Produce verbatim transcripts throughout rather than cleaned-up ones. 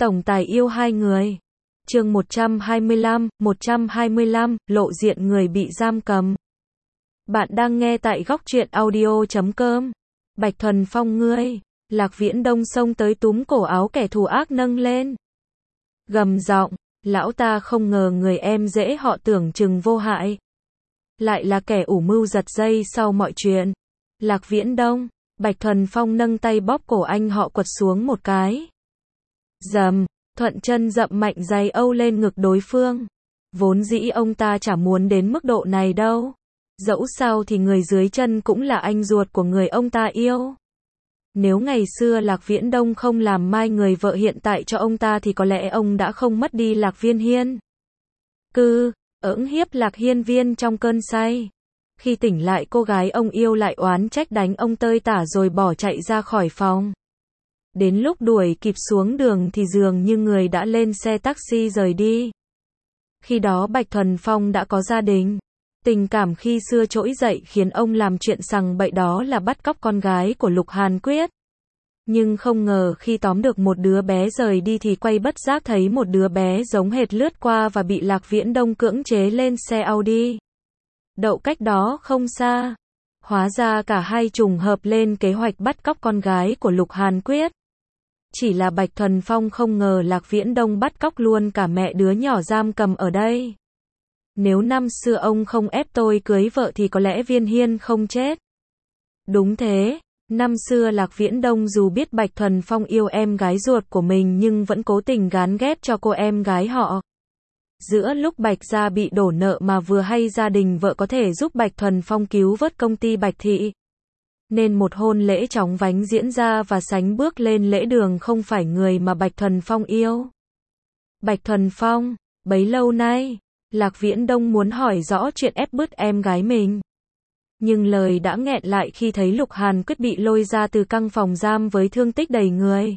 Tổng tài yêu hai người. Chương một trăm hai mươi lăm, một trăm hai mươi lăm, lộ diện người bị giam cầm. Bạn đang nghe tại góc truyện audio chấm com. Bạch Thuần Phong ngươi. Lạc Viễn Đông xông tới túm cổ áo kẻ thù ác nâng lên. Gầm giọng, lão ta không ngờ người em dễ họ tưởng chừng vô hại. Lại là kẻ ủ mưu giật dây sau mọi chuyện. Lạc Viễn Đông, Bạch Thuần Phong nâng tay bóp cổ anh họ quật xuống một cái. Dầm, thuận chân dậm mạnh giày âu lên ngực đối phương. Vốn dĩ ông ta chả muốn đến mức độ này đâu. Dẫu sao thì người dưới chân cũng là anh ruột của người ông ta yêu. Nếu ngày xưa Lạc Viễn Đông không làm mai người vợ hiện tại cho ông ta thì có lẽ ông đã không mất đi Lạc Viên Hiên. Cư, ỡng hiếp Lạc Hiên Viên trong cơn say. Khi tỉnh lại cô gái ông yêu lại oán trách đánh ông tơi tả rồi bỏ chạy ra khỏi phòng. Đến lúc đuổi kịp xuống đường thì dường như người đã lên xe taxi rời đi. Khi đó Bạch Thuần Phong đã có gia đình. Tình cảm khi xưa trỗi dậy khiến ông làm chuyện sằng bậy đó là bắt cóc con gái của Lục Hàn Quyết. Nhưng không ngờ khi tóm được một đứa bé rời đi thì quay bất giác thấy một đứa bé giống hệt lướt qua và bị Lạc Viễn Đông cưỡng chế lên xe Audi. Đậu cách đó không xa. Hóa ra cả hai trùng hợp lên kế hoạch bắt cóc con gái của Lục Hàn Quyết. Chỉ là Bạch Thuần Phong không ngờ Lạc Viễn Đông bắt cóc luôn cả mẹ đứa nhỏ giam cầm ở đây. Nếu năm xưa ông không ép tôi cưới vợ thì có lẽ Viên Hiên không chết. Đúng thế, năm xưa Lạc Viễn Đông dù biết Bạch Thuần Phong yêu em gái ruột của mình nhưng vẫn cố tình gán ghép cho cô em gái họ. Giữa lúc Bạch gia bị đổ nợ mà vừa hay gia đình vợ có thể giúp Bạch Thuần Phong cứu vớt công ty Bạch Thị. Nên một hôn lễ chóng vánh diễn ra và sánh bước lên lễ đường không phải người mà Bạch Thuần Phong yêu. Bạch Thuần Phong, bấy lâu nay, Lạc Viễn Đông muốn hỏi rõ chuyện ép bứt em gái mình. Nhưng lời đã nghẹn lại khi thấy Lục Hàn Quyết bị lôi ra từ căn phòng giam với thương tích đầy người.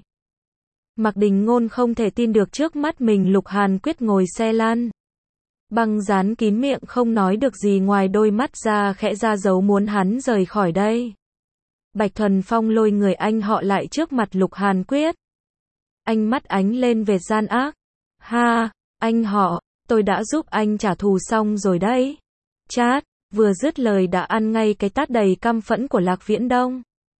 Mạc Đình Ngôn không thể tin được trước mắt mình Lục Hàn Quyết ngồi xe lăn. Băng dán kín miệng không nói được gì ngoài đôi mắt ra khẽ ra dấu muốn hắn rời khỏi đây. Bạch Thuần Phong lôi người anh họ lại trước mặt Lục Hàn Quyết. Anh mắt ánh lên vệt gian ác. Ha, anh họ, tôi đã giúp anh trả thù xong rồi đấy. Chát, vừa dứt lời đã ăn ngay cái tát đầy căm phẫn của Lạc Viễn Đông.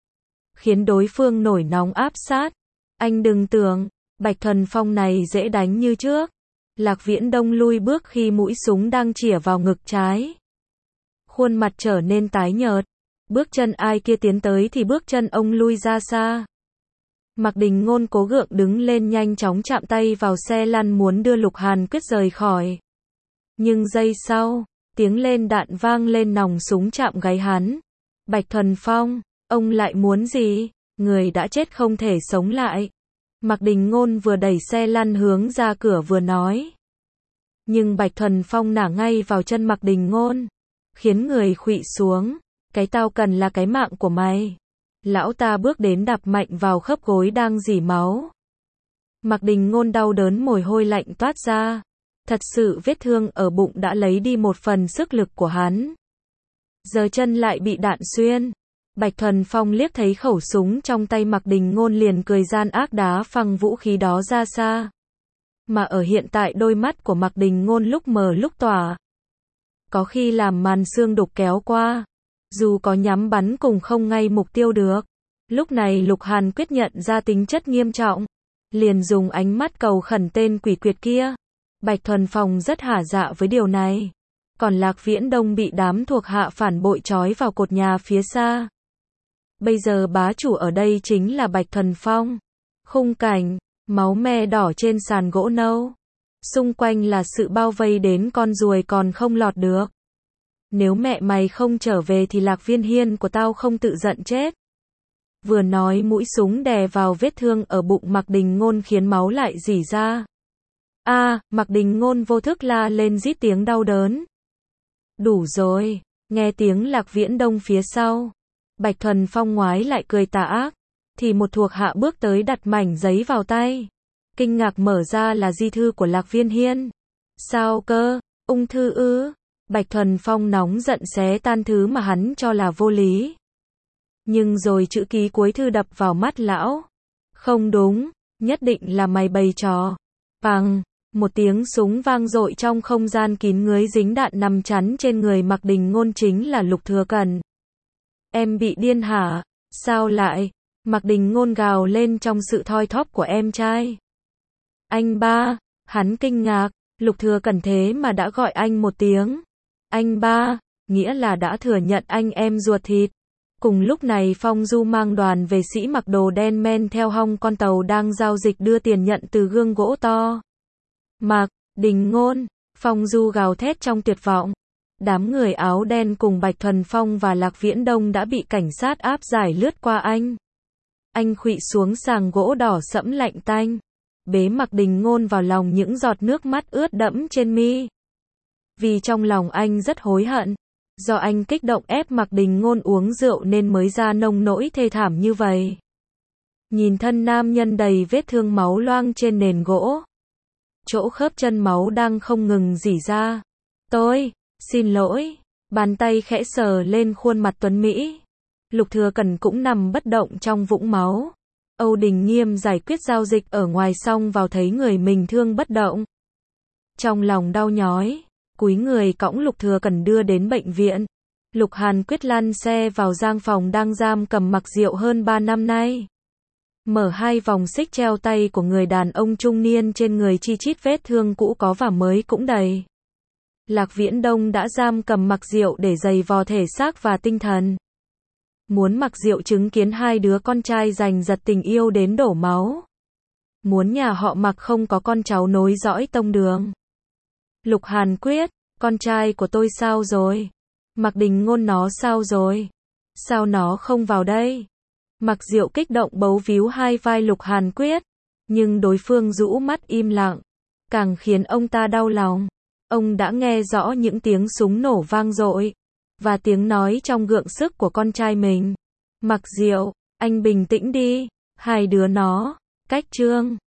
Khiến đối phương nổi nóng áp sát. Anh đừng tưởng, Bạch Thuần Phong này dễ đánh như trước. Lạc Viễn Đông lui bước khi mũi súng đang chĩa vào ngực trái. Khuôn mặt trở nên tái nhợt. Bước chân ai kia tiến tới thì bước chân ông lui ra xa. Mạc Đình Ngôn cố gượng đứng lên nhanh chóng chạm tay vào xe lăn muốn đưa Lục Hàn Quyết rời khỏi. Nhưng giây sau, tiếng lên đạn vang lên nòng súng chạm gáy hắn. Bạch Thuần Phong, ông lại muốn gì? Người đã chết không thể sống lại. Mạc Đình Ngôn vừa đẩy xe lăn hướng ra cửa vừa nói. Nhưng Bạch Thuần Phong nả ngay vào chân Mạc Đình Ngôn, khiến người khuỵu xuống. Cái tao cần là cái mạng của mày. Lão ta bước đến đạp mạnh vào khớp gối đang rỉ máu. Mạc Đình Ngôn đau đớn mồ hôi lạnh toát ra. Thật sự vết thương ở bụng đã lấy đi một phần sức lực của hắn. Giờ chân lại bị đạn xuyên. Bạch Thuần Phong liếc thấy khẩu súng trong tay Mạc Đình Ngôn liền cười gian ác đá phăng vũ khí đó ra xa. Mà ở hiện tại đôi mắt của Mạc Đình Ngôn lúc mờ lúc tỏa. Có khi làm màn xương đục kéo qua. Dù có nhắm bắn cùng không ngay mục tiêu được. Lúc này Lục Hàn Quyết nhận ra tính chất nghiêm trọng. Liền dùng ánh mắt cầu khẩn tên quỷ quyệt kia. Bạch Thuần Phong rất hả dạ với điều này. Còn Lạc Viễn Đông bị đám thuộc hạ phản bội trói vào cột nhà phía xa. Bây giờ bá chủ ở đây chính là Bạch Thuần Phong. Khung cảnh, máu me đỏ trên sàn gỗ nâu. Xung quanh là sự bao vây đến con ruồi còn không lọt được. Nếu mẹ mày không trở về thì Lạc Viên Hiên của tao không tự giận chết. Vừa nói mũi súng đè vào vết thương ở bụng Mạc Đình Ngôn khiến máu lại rỉ ra. A, à, Mạc Đình Ngôn vô thức la lên rít tiếng đau đớn. Đủ rồi, nghe tiếng Lạc Viễn Đông phía sau. Bạch Thuần Phong ngoái lại cười tà ác. Thì một thuộc hạ bước tới đặt mảnh giấy vào tay. Kinh ngạc mở ra là di thư của Lạc Viên Hiên. Sao cơ, ung thư ư? Bạch Thuần Phong nóng giận xé tan thứ mà hắn cho là vô lý. Nhưng rồi chữ ký cuối thư đập vào mắt lão. Không đúng, nhất định là mày bày trò. Bằng, một tiếng súng vang dội trong không gian kín người dính đạn nằm chắn trên người Mạc Đình Ngôn chính là Lục Thừa Cẩn. Em bị điên hả? Sao lại? Mạc Đình Ngôn gào lên trong sự thoi thóp của em trai. Anh ba, hắn kinh ngạc, Lục Thừa Cẩn thế mà đã gọi anh một tiếng. Anh ba, nghĩa là đã thừa nhận anh em ruột thịt. Cùng lúc này Phong Du mang đoàn vệ sĩ mặc đồ đen men theo hông con tàu đang giao dịch đưa tiền nhận từ gương gỗ to. Mạc Đình Ngôn, Phong Du gào thét trong tuyệt vọng. Đám người áo đen cùng Bạch Thuần Phong và Lạc Viễn Đông đã bị cảnh sát áp giải lướt qua anh. Anh khuỵu xuống sàng gỗ đỏ sẫm lạnh tanh, bế Mạc Đình Ngôn vào lòng, những giọt nước mắt ướt đẫm trên mi. Vì trong lòng anh rất hối hận, do anh kích động ép Mạc Đình Ngôn uống rượu nên mới ra nông nỗi thê thảm như vậy. Nhìn thân nam nhân đầy vết thương máu loang trên nền gỗ, chỗ khớp chân máu đang không ngừng rỉ ra. Tôi, xin lỗi, bàn tay khẽ sờ lên khuôn mặt tuấn Mỹ. Lục Thừa Cẩn cũng nằm bất động trong vũng máu. Âu Đình Nghiêm giải quyết giao dịch ở ngoài xong vào thấy người mình thương bất động. Trong lòng đau nhói, cúi người cõng Lục Thừa Cẩn đưa đến bệnh viện. Lục Hàn Quyết lăn xe vào giang phòng đang giam cầm Mạc Diệu hơn ba năm nay. Mở hai vòng xích treo tay của người đàn ông trung niên trên người chi chít vết thương cũ có và mới cũng đầy. Lạc Viễn Đông đã giam cầm Mạc Diệu để giày vò thể xác và tinh thần. Muốn Mạc Diệu chứng kiến hai đứa con trai giành giật tình yêu đến đổ máu. Muốn nhà họ Mạc không có con cháu nối dõi tông đường. Lục Hàn Quyết, con trai của tôi sao rồi? Mạc Đình Ngôn nó sao rồi? Sao nó không vào đây? Mạc Diệu kích động bấu víu hai vai Lục Hàn Quyết, nhưng đối phương rũ mắt im lặng, càng khiến ông ta đau lòng. Ông đã nghe rõ những tiếng súng nổ vang dội và tiếng nói trong gượng sức của con trai mình. Mạc Diệu, anh bình tĩnh đi, hai đứa nó cách Trương